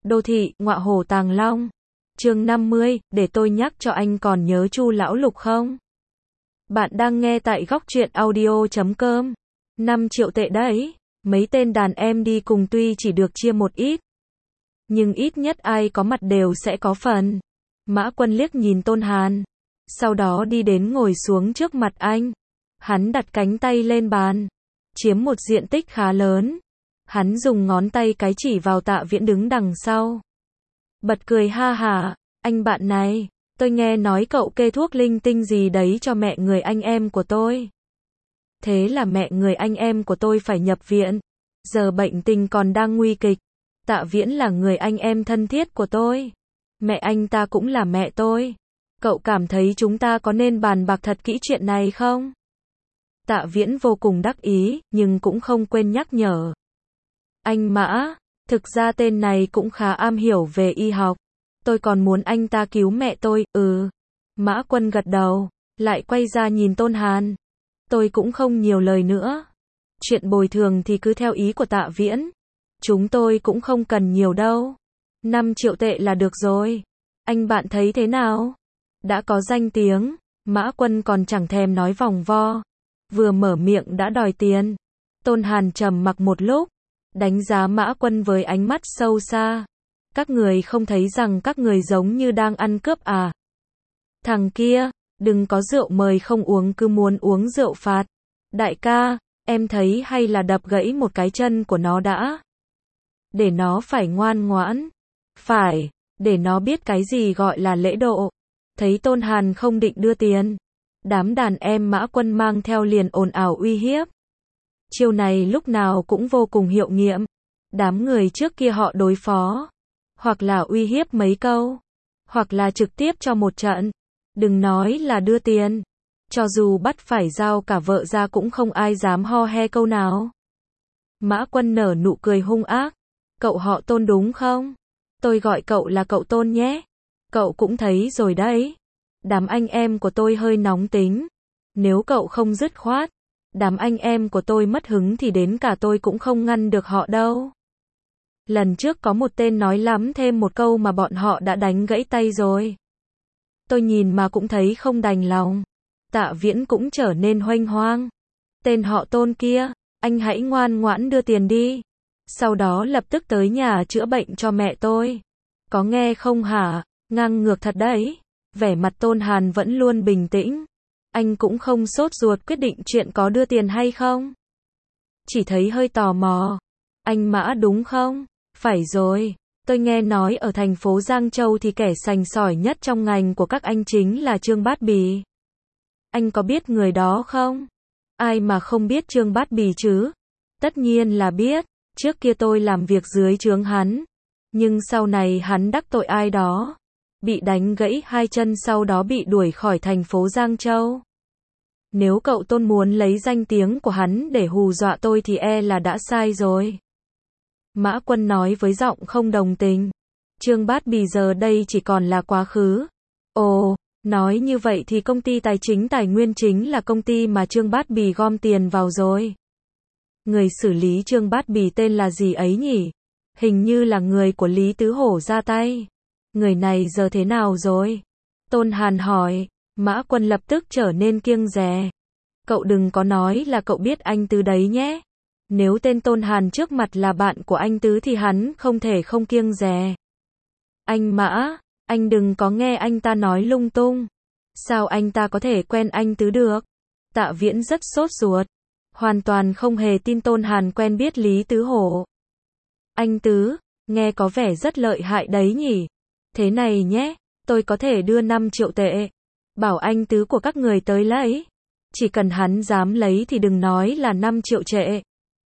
Đô thị, ngọa hổ Tàng Long. Chương 50, để tôi nhắc cho anh còn nhớ Chu Lão Lục không? Bạn đang nghe tại góc truyện audio.com. 5 triệu tệ đấy. Mấy tên đàn em đi cùng tuy chỉ được chia một ít, nhưng ít nhất ai có mặt đều sẽ có phần. Mã Quân liếc nhìn Tôn Hàn, sau đó đi đến ngồi xuống trước mặt anh. Hắn đặt cánh tay lên bàn, chiếm một diện tích khá lớn. Hắn dùng ngón tay cái chỉ vào Tạ Viễn đứng đằng sau. Bật cười ha hả, anh bạn này, tôi nghe nói cậu kê thuốc linh tinh gì đấy cho mẹ người anh em của tôi. Thế là mẹ người anh em của tôi phải nhập viện, giờ bệnh tình còn đang nguy kịch. Tạ Viễn là người anh em thân thiết của tôi. Mẹ anh ta cũng là mẹ tôi. Cậu cảm thấy chúng ta có nên bàn bạc thật kỹ chuyện này không? Tạ Viễn vô cùng đắc ý, nhưng cũng không quên nhắc nhở. Anh Mã, thực ra tên này cũng khá am hiểu về y học. Tôi còn muốn anh ta cứu mẹ tôi, Mã Quân gật đầu, lại quay ra nhìn Tôn Hàn. Tôi cũng không nhiều lời nữa. Chuyện bồi thường thì cứ theo ý của Tạ Viễn. Chúng tôi cũng không cần nhiều đâu. 5 triệu tệ là được rồi. Anh bạn thấy thế nào? Đã có danh tiếng, Mã Quân còn chẳng thèm nói vòng vo. Vừa mở miệng đã đòi tiền. Tôn Hàn trầm mặc một lúc, đánh giá Mã Quân với ánh mắt sâu xa. Các người không thấy rằng các người giống như đang ăn cướp à? Thằng kia, đừng có rượu mời không uống cứ muốn uống rượu phạt. Đại ca, em thấy hay là đập gãy một cái chân của nó đã. Để nó phải ngoan ngoãn. Phải, để nó biết cái gì gọi là lễ độ. Thấy Tôn Hàn không định đưa tiền, đám đàn em Mã Quân mang theo liền ồn ào uy hiếp. Chiêu này lúc nào cũng vô cùng hiệu nghiệm. Đám người trước kia họ đối phó, hoặc là uy hiếp mấy câu, hoặc là trực tiếp cho một trận. Đừng nói là đưa tiền, cho dù bắt phải giao cả vợ ra cũng không ai dám ho he câu nào. Mã Quân nở nụ cười hung ác. Cậu họ Tôn đúng không? Tôi gọi cậu là cậu Tôn nhé. Cậu cũng thấy rồi đấy. Đám anh em của tôi hơi nóng tính. Nếu cậu không dứt khoát, đám anh em của tôi mất hứng thì đến cả tôi cũng không ngăn được họ đâu. Lần trước có một tên nói lắm thêm một câu mà bọn họ đã đánh gãy tay rồi. Tôi nhìn mà cũng thấy không đành lòng. Tạ Viễn cũng trở nên huênh hoang. Tên họ Tôn kia, anh hãy ngoan ngoãn đưa tiền đi. Sau đó lập tức tới nhà chữa bệnh cho mẹ tôi. Có nghe không hả? Ngang ngược thật đấy. Vẻ mặt Tôn Hàn vẫn luôn bình tĩnh. Anh cũng không sốt ruột quyết định chuyện có đưa tiền hay không. Chỉ thấy hơi tò mò. Anh Mã đúng không? Phải rồi. Tôi nghe nói ở thành phố Giang Châu thì kẻ sành sỏi nhất trong ngành của các anh chính là Trương Bát Bì. Anh có biết người đó không? Ai mà không biết Trương Bát Bì chứ? Tất nhiên là biết. Trước kia tôi làm việc dưới trướng hắn. Nhưng sau này hắn đắc tội ai đó. Bị đánh gãy hai chân sau đó bị đuổi khỏi thành phố Giang Châu. Nếu cậu Tôn muốn lấy danh tiếng của hắn để hù dọa tôi thì e là đã sai rồi. Mã Quân nói với giọng không đồng tình. Trương Bát Bì giờ đây chỉ còn là quá khứ. Ồ, nói như vậy thì công ty tài chính Tài Nguyên chính là công ty mà Trương Bát Bì gom tiền vào rồi. Người xử lý Trương Bát Bì tên là gì ấy nhỉ? Hình như là người của Lý Tứ Hổ ra tay. Người này giờ thế nào rồi? Tôn Hàn hỏi. Mã Quân lập tức trở nên kiêng dè. Cậu đừng có nói là cậu biết anh Tứ đấy nhé. Nếu tên Tôn Hàn trước mặt là bạn của anh Tứ thì hắn không thể không kiêng dè. Anh Mã, anh đừng có nghe anh ta nói lung tung. Sao anh ta có thể quen anh Tứ được? Tạ Viễn rất sốt ruột. Hoàn toàn không hề tin Tôn Hàn quen biết Lý Tứ Hổ. Anh Tứ, nghe có vẻ rất lợi hại đấy nhỉ? Thế này nhé, tôi có thể đưa 5 triệu tệ. Bảo anh Tứ của các người tới lấy. Chỉ cần hắn dám lấy thì đừng nói là 5 triệu tệ.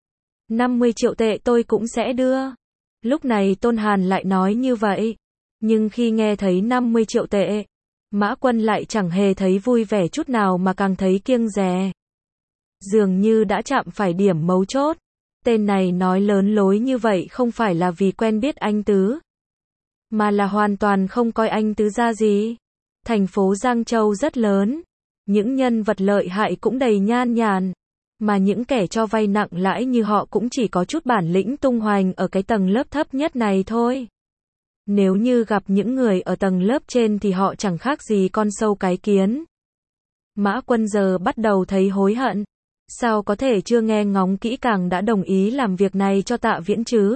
50 triệu tệ tôi cũng sẽ đưa. Lúc này Tôn Hàn lại nói như vậy. Nhưng khi nghe thấy 50 triệu tệ, Mã Quân lại chẳng hề thấy vui vẻ chút nào mà càng thấy kiêng dè. Dường như đã chạm phải điểm mấu chốt. Tên này nói lớn lối như vậy không phải là vì quen biết anh Tứ, mà là hoàn toàn không coi anh Tứ ra gì. Thành phố Giang Châu rất lớn. Những nhân vật lợi hại cũng đầy nhan nhản. Mà những kẻ cho vay nặng lãi như họ cũng chỉ có chút bản lĩnh tung hoành ở cái tầng lớp thấp nhất này thôi. Nếu như gặp những người ở tầng lớp trên thì họ chẳng khác gì con sâu cái kiến. Mã Quân giờ bắt đầu thấy hối hận. Sao có thể chưa nghe ngóng kỹ càng đã đồng ý làm việc này cho Tạ Viễn chứ?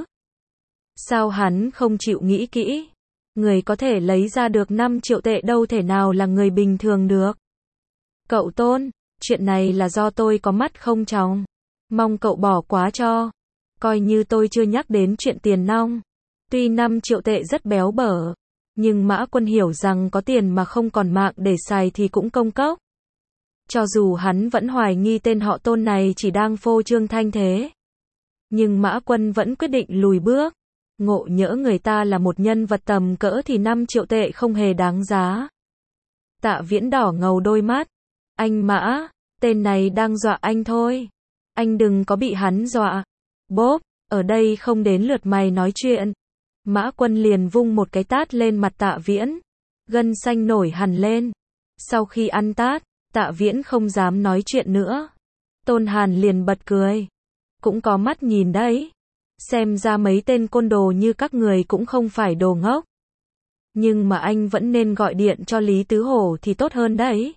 Sao hắn không chịu nghĩ kỹ? Người có thể lấy ra được 5 triệu tệ đâu thể nào là người bình thường được. Cậu Tôn, chuyện này là do tôi có mắt không tròng. Mong cậu bỏ qua cho. Coi như tôi chưa nhắc đến chuyện tiền nong. Tuy 5 triệu tệ rất béo bở, nhưng Mã Quân hiểu rằng có tiền mà không còn mạng để xài thì cũng công cốc. Cho dù hắn vẫn hoài nghi tên họ Tôn này chỉ đang phô trương thanh thế, nhưng Mã Quân vẫn quyết định lùi bước. Ngộ nhỡ người ta là một nhân vật tầm cỡ thì 5 triệu tệ không hề đáng giá. Tạ Viễn đỏ ngầu đôi mắt. Anh Mã, tên này đang dọa anh thôi. Anh đừng có bị hắn dọa. Bốp, ở đây không đến lượt mày nói chuyện. Mã Quân liền vung một cái tát lên mặt Tạ Viễn. Gân xanh nổi hẳn lên. Sau khi ăn tát, Tạ Viễn không dám nói chuyện nữa. Tôn Hàn liền bật cười. Cũng có mắt nhìn đấy. Xem ra mấy tên côn đồ như các người cũng không phải đồ ngốc. Nhưng mà anh vẫn nên gọi điện cho Lý Tứ Hổ thì tốt hơn đấy.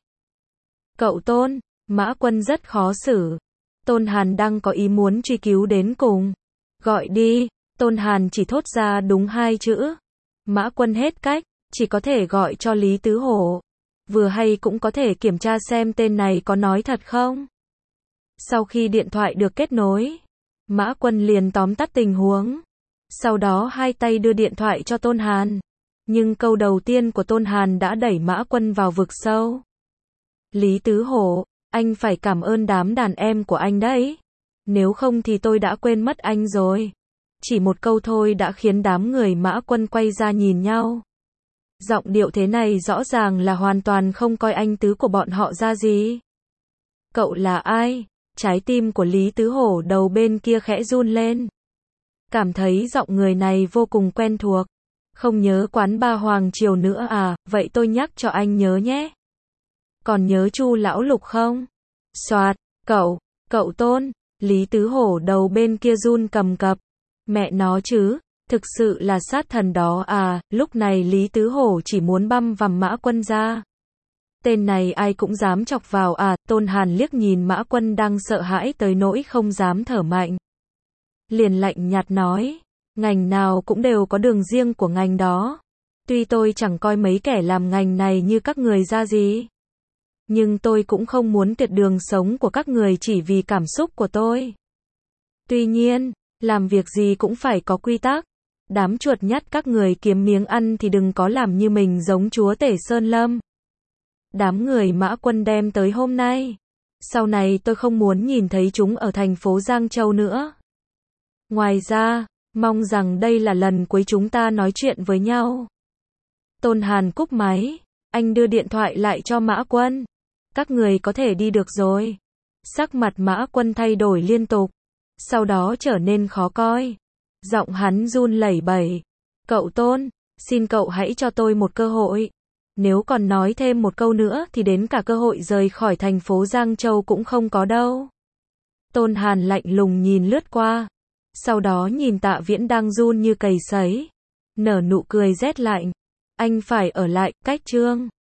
Cậu Tôn, Mã Quân rất khó xử. Tôn Hàn đang có ý muốn truy cứu đến cùng. Gọi đi, Tôn Hàn chỉ thốt ra đúng 2 chữ. Mã Quân hết cách, chỉ có thể gọi cho Lý Tứ Hổ. Vừa hay cũng có thể kiểm tra xem tên này có nói thật không. Sau khi điện thoại được kết nối, Mã Quân liền tóm tắt tình huống. Sau đó hai tay đưa điện thoại cho Tôn Hàn. Nhưng câu đầu tiên của Tôn Hàn đã đẩy Mã Quân vào vực sâu. Lý Tứ Hổ, anh phải cảm ơn đám đàn em của anh đấy. Nếu không thì tôi đã quên mất anh rồi. Chỉ một câu thôi đã khiến đám người Mã Quân quay ra nhìn nhau. Giọng điệu thế này rõ ràng là hoàn toàn không coi anh Tứ của bọn họ ra gì. Cậu là ai? Trái tim của Lý Tứ Hổ đầu bên kia khẽ run lên. Cảm thấy giọng người này vô cùng quen thuộc. Không nhớ quán ba Hoàng Triều nữa à, vậy tôi nhắc cho anh nhớ nhé. Còn nhớ Chu Lão Lục không? Soạt, cậu Tôn, Lý Tứ Hổ đầu bên kia run cầm cập. Mẹ nó chứ, thực sự là sát thần đó à, lúc này Lý Tứ Hổ chỉ muốn băm vằm Mã Quân ra. Tên này ai cũng dám chọc vào à, Tôn Hàn liếc nhìn Mã Quân đang sợ hãi tới nỗi không dám thở mạnh. Liền lạnh nhạt nói, ngành nào cũng đều có đường riêng của ngành đó. Tuy tôi chẳng coi mấy kẻ làm ngành này như các người ra gì. Nhưng tôi cũng không muốn tuyệt đường sống của các người chỉ vì cảm xúc của tôi. Tuy nhiên, làm việc gì cũng phải có quy tắc. Đám chuột nhắt các người kiếm miếng ăn thì đừng có làm như mình giống chúa tể Sơn Lâm. Đám người Mã Quân đem tới hôm nay. Sau này tôi không muốn nhìn thấy chúng ở thành phố Giang Châu nữa. Ngoài ra, mong rằng đây là lần cuối chúng ta nói chuyện với nhau. Tôn Hàn cúp máy. Anh đưa điện thoại lại cho Mã Quân. Các người có thể đi được rồi. Sắc mặt Mã Quân thay đổi liên tục. Sau đó trở nên khó coi. Giọng hắn run lẩy bẩy. Cậu Tôn, xin cậu hãy cho tôi một cơ hội. Nếu còn nói thêm một câu nữa thì đến cả cơ hội rời khỏi thành phố Giang Châu cũng không có đâu. Tôn Hàn lạnh lùng nhìn lướt qua. Sau đó nhìn Tạ Viễn đang run như cầy sấy. Nở nụ cười rét lạnh. Anh phải ở lại, cách chương.